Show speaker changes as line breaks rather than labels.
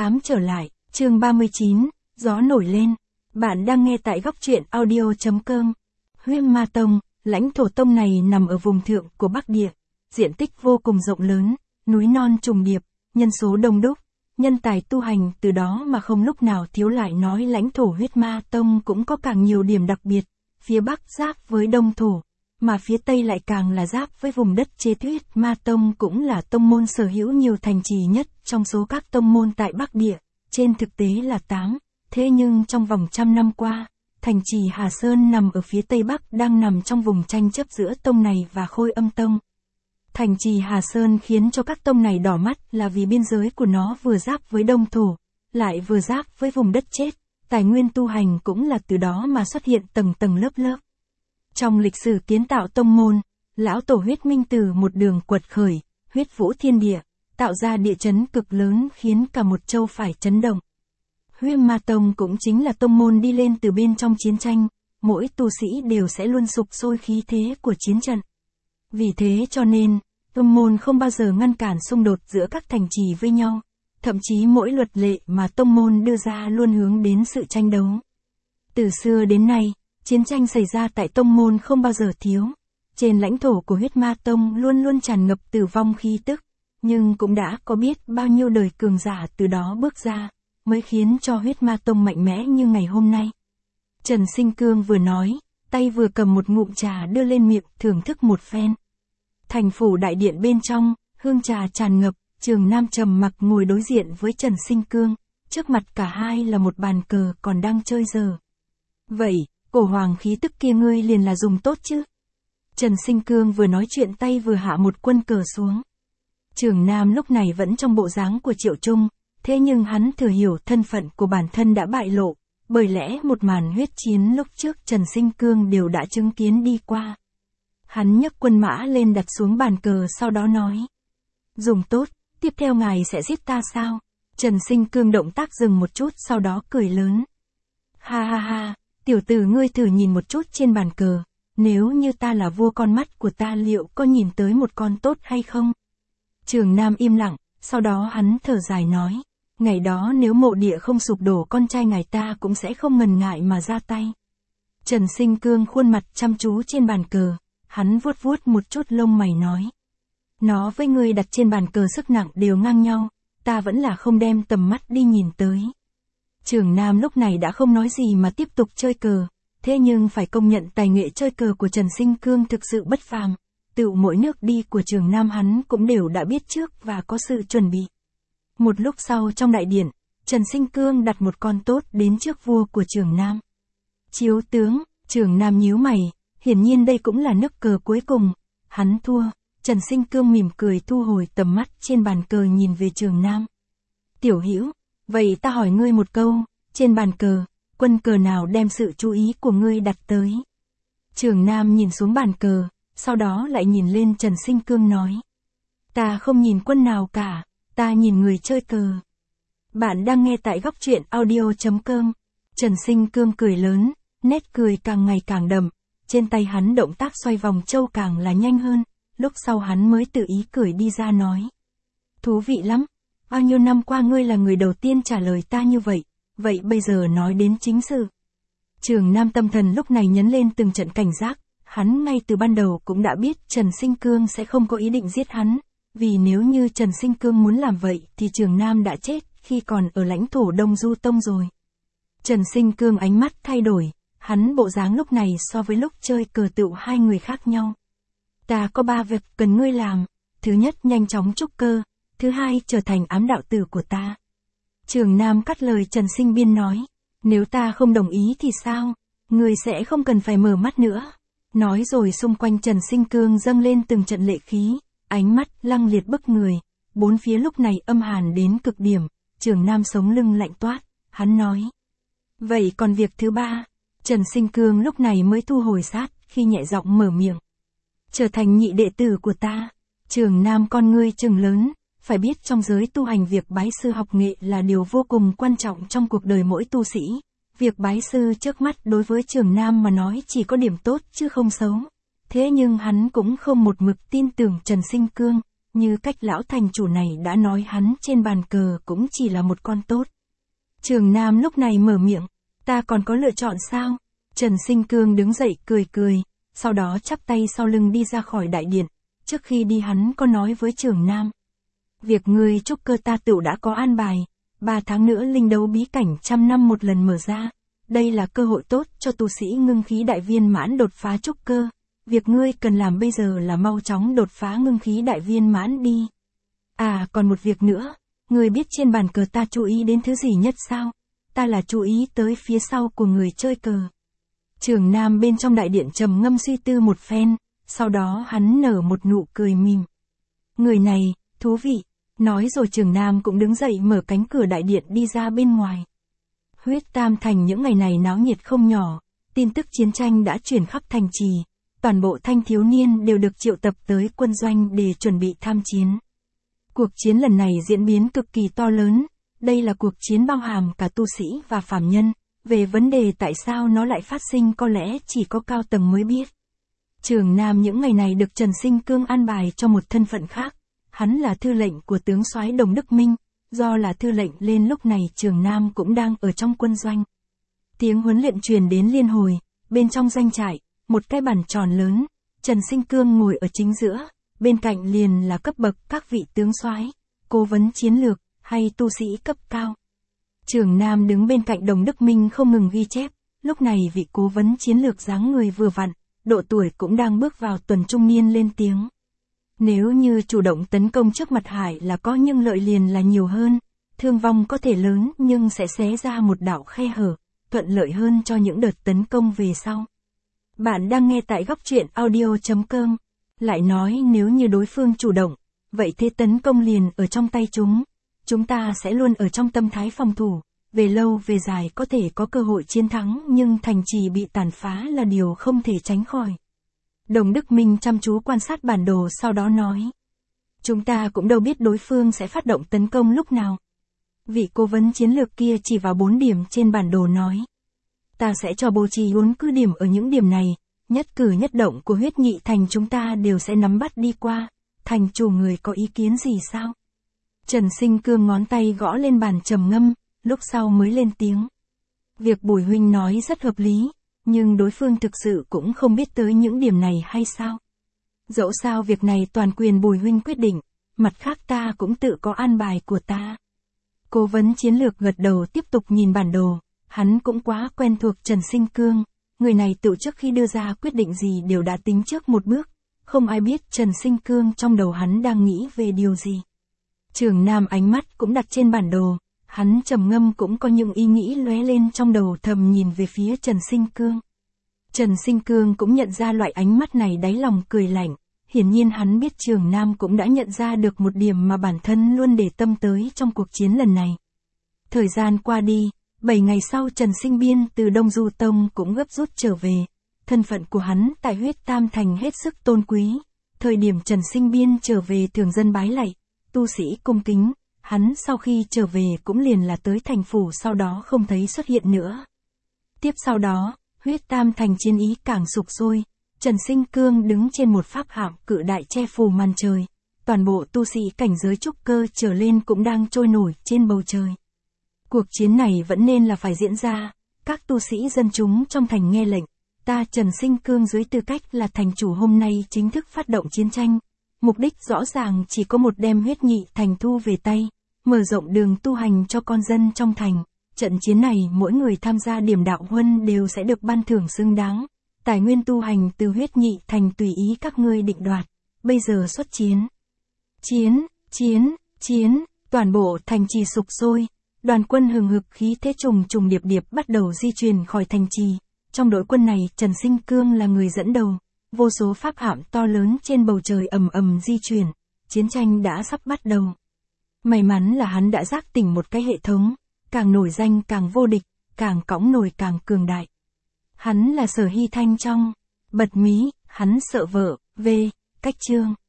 8 trở lại, chương 39, gió nổi lên. Bạn đang nghe tại góc truyện audio.com. Huyêm Ma Tông, lãnh thổ tông này nằm ở vùng thượng của Bắc Địa, diện tích vô cùng rộng lớn, núi non trùng điệp, nhân số đông đúc, nhân tài tu hành từ đó mà không lúc nào thiếu. Lại nói lãnh thổ Huyết Ma Tông cũng có càng nhiều điểm đặc biệt, phía Bắc giáp với Đông Thổ, mà phía Tây lại càng là giáp với vùng đất chế Huyết Ma Tông, cũng là tông môn sở hữu nhiều thành trì nhất trong số các tông môn tại Bắc Địa, trên thực tế là 8, thế nhưng trong vòng trăm năm qua, thành trì Hà Sơn nằm ở phía Tây Bắc đang nằm trong vùng tranh chấp giữa tông này và Khôi Âm Tông. Thành trì Hà Sơn khiến cho các tông này đỏ mắt là vì biên giới của nó vừa giáp với Đông Thổ, lại vừa giáp với vùng đất chết, tài nguyên tu hành cũng là từ đó mà xuất hiện tầng tầng lớp lớp. Trong lịch sử kiến tạo tông môn, lão tổ Huyết Minh từ một đường quật khởi, huyết vũ thiên địa, tạo ra địa chấn cực lớn khiến cả một châu phải chấn động. Huyêm Ma Tông cũng chính là tông môn đi lên từ bên trong chiến tranh, mỗi tu sĩ đều sẽ luôn sục sôi khí thế của chiến trận. Vì thế cho nên, tông môn không bao giờ ngăn cản xung đột giữa các thành trì với nhau, thậm chí mỗi luật lệ mà tông môn đưa ra luôn hướng đến sự tranh đấu. Từ xưa đến nay, chiến tranh xảy ra tại tông môn không bao giờ thiếu. Trên lãnh thổ của Huyết Ma Tông luôn luôn tràn ngập tử vong khí tức, nhưng cũng đã có biết bao nhiêu đời cường giả từ đó bước ra, mới khiến cho Huyết Ma Tông mạnh mẽ như ngày hôm nay. Trần Sinh Cương vừa nói, tay vừa cầm một ngụm trà đưa lên miệng thưởng thức một phen. Thành phủ đại điện bên trong, hương trà tràn ngập, Trường Nam trầm mặc ngồi đối diện với Trần Sinh Cương, trước mặt cả hai là một bàn cờ còn đang chơi giờ. Vậy, cổ hoàng khí tức kia ngươi liền là dùng tốt chứ? Trần Sinh Cương vừa nói chuyện tay vừa hạ một quân cờ xuống. Trường Nam lúc này vẫn trong bộ dáng của Triệu Trung, thế nhưng hắn thừa hiểu thân phận của bản thân đã bại lộ, bởi lẽ một màn huyết chiến lúc trước Trần Sinh Cương đều đã chứng kiến đi qua. Hắn nhấc quân mã lên đặt xuống bàn cờ sau đó nói. Dùng tốt, tiếp theo ngài sẽ giết ta sao? Trần Sinh Cương động tác dừng một chút sau đó cười lớn. Ha ha ha, tiểu tử ngươi thử nhìn một chút trên bàn cờ, nếu như ta là vua con mắt của ta liệu có nhìn tới một con tốt hay không? Trường Nam im lặng, sau đó hắn thở dài nói. Ngày đó nếu mộ địa không sụp đổ con trai ngài ta cũng sẽ không ngần ngại mà ra tay. Trần Sinh Cương khuôn mặt chăm chú trên bàn cờ, hắn vuốt vuốt một chút lông mày nói. Nó với ngươi đặt trên bàn cờ sức nặng đều ngang nhau, ta vẫn là không đem tầm mắt đi nhìn tới. Trường Nam lúc này đã không nói gì mà tiếp tục chơi cờ, thế nhưng phải công nhận tài nghệ chơi cờ của Trần Sinh Cương thực sự bất phàm, tự mỗi nước đi của Trường Nam hắn cũng đều đã biết trước và có sự chuẩn bị. Một lúc sau trong đại điện, Trần Sinh Cương đặt một con tốt đến trước vua của Trường Nam. Chiếu tướng, Trường Nam nhíu mày, hiển nhiên đây cũng là nước cờ cuối cùng, hắn thua. Trần Sinh Cương mỉm cười thu hồi tầm mắt trên bàn cờ nhìn về Trường Nam. Tiểu Hữu, vậy ta hỏi ngươi một câu, trên bàn cờ, quân cờ nào đem sự chú ý của ngươi đặt tới? Trường Nam nhìn xuống bàn cờ, sau đó lại nhìn lên Trần Sinh Cương nói. Ta không nhìn quân nào cả, ta nhìn người chơi cờ. Bạn đang nghe tại góc truyện audio.com. Trần Sinh Cương cười lớn, nét cười càng ngày càng đậm, trên tay hắn động tác xoay vòng châu càng là nhanh hơn, lúc sau hắn mới tự ý cười đi ra nói. Thú vị lắm, bao nhiêu năm qua ngươi là người đầu tiên trả lời ta như vậy, vậy bây giờ nói đến chính sự. Trường Nam tâm thần lúc này nhấn lên từng trận cảnh giác, hắn ngay từ ban đầu cũng đã biết Trần Sinh Cương sẽ không có ý định giết hắn, vì nếu như Trần Sinh Cương muốn làm vậy thì Trường Nam đã chết khi còn ở lãnh thổ Đông Du Tông rồi. Trần Sinh Cương ánh mắt thay đổi, hắn bộ dáng lúc này so với lúc chơi cờ tựu hai người khác nhau. Ta có 3 việc cần ngươi làm, thứ nhất nhanh chóng trúc cơ, thứ hai trở thành ám đạo tử của ta. Trường Nam cắt lời Trần Sinh Biên nói, nếu ta không đồng ý thì sao, ngươi sẽ không cần phải mở mắt nữa. Nói rồi xung quanh Trần Sinh Cương dâng lên từng trận lệ khí, ánh mắt lăng liệt bức người, bốn phía lúc này âm hàn đến cực điểm, Trường Nam sống lưng lạnh toát, hắn nói. Vậy còn việc thứ 3, Trần Sinh Cương lúc này mới thu hồi sát, khi nhẹ giọng mở miệng. Trở thành nhị đệ tử của ta. Trường Nam con ngươi trừng lớn, phải biết trong giới tu hành việc bái sư học nghệ là điều vô cùng quan trọng trong cuộc đời mỗi tu sĩ. Việc bái sư trước mắt đối với Trường Nam mà nói chỉ có điểm tốt chứ không xấu. Thế nhưng hắn cũng không một mực tin tưởng Trần Sinh Cương, như cách lão thành chủ này đã nói hắn trên bàn cờ cũng chỉ là một con tốt. Trường Nam lúc này mở miệng, ta còn có lựa chọn sao? Trần Sinh Cương đứng dậy cười cười, sau đó chắp tay sau lưng đi ra khỏi đại điện. Trước khi đi hắn có nói với Trường Nam. Việc ngươi trúc cơ ta tựu đã có an bài, 3 tháng nữa linh đấu bí cảnh 100 năm một lần mở ra. Đây là cơ hội tốt cho tu sĩ ngưng khí đại viên mãn đột phá trúc cơ. Việc ngươi cần làm bây giờ là mau chóng đột phá ngưng khí đại viên mãn đi. À còn một việc nữa, ngươi biết trên bàn cờ ta chú ý đến thứ gì nhất sao? Ta là chú ý tới phía sau của người chơi cờ. Trường Nam bên trong đại điện trầm ngâm suy tư một phen, sau đó hắn nở một nụ cười mỉm. Người này, thú vị, nói rồi Trường Nam cũng đứng dậy mở cánh cửa đại điện đi ra bên ngoài. Huyết Tam Thành những ngày này náo nhiệt không nhỏ, tin tức chiến tranh đã truyền khắp thành trì, toàn bộ thanh thiếu niên đều được triệu tập tới quân doanh để chuẩn bị tham chiến. Cuộc chiến lần này diễn biến cực kỳ to lớn, đây là cuộc chiến bao hàm cả tu sĩ và phàm nhân, về vấn đề tại sao nó lại phát sinh có lẽ chỉ có cao tầng mới biết. Trường Nam những ngày này được Trần Sinh Cương an bài cho một thân phận khác, hắn là thư lệnh của tướng soái Đồng Đức Minh, do là thư lệnh lên lúc này Trường Nam cũng đang ở trong quân doanh. Tiếng huấn luyện truyền đến liên hồi, bên trong doanh trại, một cái bàn tròn lớn, Trần Sinh Cương ngồi ở chính giữa, bên cạnh liền là cấp bậc các vị tướng soái, cố vấn chiến lược, hay tu sĩ cấp cao. Trường Nam đứng bên cạnh Đồng Đức Minh không ngừng ghi chép, lúc này vị cố vấn chiến lược dáng người vừa vặn, độ tuổi cũng đang bước vào tuần trung niên lên tiếng. Nếu như chủ động tấn công trước mặt Hải là có nhưng lợi liền là nhiều hơn, thương vong có thể lớn nhưng sẽ xé ra một đạo khe hở, thuận lợi hơn cho những đợt tấn công về sau. Bạn đang nghe tại góc truyện audio.com. Lại nói nếu như đối phương chủ động, vậy thế tấn công liền ở trong tay chúng. Chúng ta sẽ luôn ở trong tâm thái phòng thủ, về lâu về dài có thể có cơ hội chiến thắng nhưng thành trì bị tàn phá là điều không thể tránh khỏi. Đồng Đức Minh chăm chú quan sát bản đồ sau đó nói. Chúng ta cũng đâu biết đối phương sẽ phát động tấn công lúc nào. Vị cố vấn chiến lược kia chỉ vào 4 điểm trên bản đồ nói. Ta sẽ cho bố trí 4 cứ điểm ở những điểm này, nhất cử nhất động của Huyết Nhị Thành chúng ta đều sẽ nắm bắt đi qua. Thành chủ người có ý kiến gì sao? Trần Sinh Cương ngón tay gõ lên bàn trầm ngâm, lúc sau mới lên tiếng. Việc Bùi huynh nói rất hợp lý, nhưng đối phương thực sự cũng không biết tới những điểm này hay sao? Dẫu sao việc này toàn quyền Bùi huynh quyết định, mặt khác ta cũng tự có an bài của ta. Cố vấn chiến lược gật đầu tiếp tục nhìn bản đồ, hắn cũng quá quen thuộc Trần Sinh Cương, người này tự trước khi đưa ra quyết định gì đều đã tính trước một bước, không ai biết Trần Sinh Cương trong đầu hắn đang nghĩ về điều gì. Trường Nam ánh mắt cũng đặt trên bản đồ, hắn trầm ngâm cũng có những ý nghĩ lóe lên trong đầu thầm nhìn về phía Trần Sinh Cương. Trần Sinh Cương cũng nhận ra loại ánh mắt này đáy lòng cười lạnh, hiển nhiên hắn biết Trường Nam cũng đã nhận ra được một điểm mà bản thân luôn để tâm tới trong cuộc chiến lần này. Thời gian qua đi, 7 ngày sau Trần Sinh Biên từ Đông Du Tông cũng gấp rút trở về, thân phận của hắn tại Huyết Tam Thành hết sức tôn quý, thời điểm Trần Sinh Biên trở về thường dân bái lạy, tu sĩ cung kính, hắn sau khi trở về cũng liền là tới thành phủ sau đó không thấy xuất hiện nữa. Tiếp sau đó, Huyết Tam Thành chiến ý càng sục sôi, Trần Sinh Cương đứng trên một pháp hạm cự đại che phủ màn trời, toàn bộ tu sĩ cảnh giới trúc cơ trở lên cũng đang trôi nổi trên bầu trời. Cuộc chiến này vẫn nên là phải diễn ra, các tu sĩ dân chúng trong thành nghe lệnh, ta Trần Sinh Cương dưới tư cách là thành chủ hôm nay chính thức phát động chiến tranh. Mục đích rõ ràng chỉ có một đem Huyết Nhị Thành thu về tay, mở rộng đường tu hành cho con dân trong thành. Trận chiến này mỗi người tham gia điểm đạo huân đều sẽ được ban thưởng xứng đáng. Tài nguyên tu hành từ Huyết Nhị Thành tùy ý các ngươi định đoạt. Bây giờ xuất chiến. Chiến, toàn bộ thành trì sục sôi. Đoàn quân hừng hực khí thế trùng điệp bắt đầu di chuyển khỏi thành trì. Trong đội quân này Trần Sinh Cương là người dẫn đầu. Vô số pháp hạm to lớn trên bầu trời ầm di chuyển, chiến tranh đã sắp bắt đầu. May mắn là hắn đã giác tỉnh một cái hệ thống, càng nổi danh càng vô địch, càng cõng nổi càng cường đại. Hắn là Sở Hy Thanh trong Bật Mí, hắn sợ vợ, cách chương.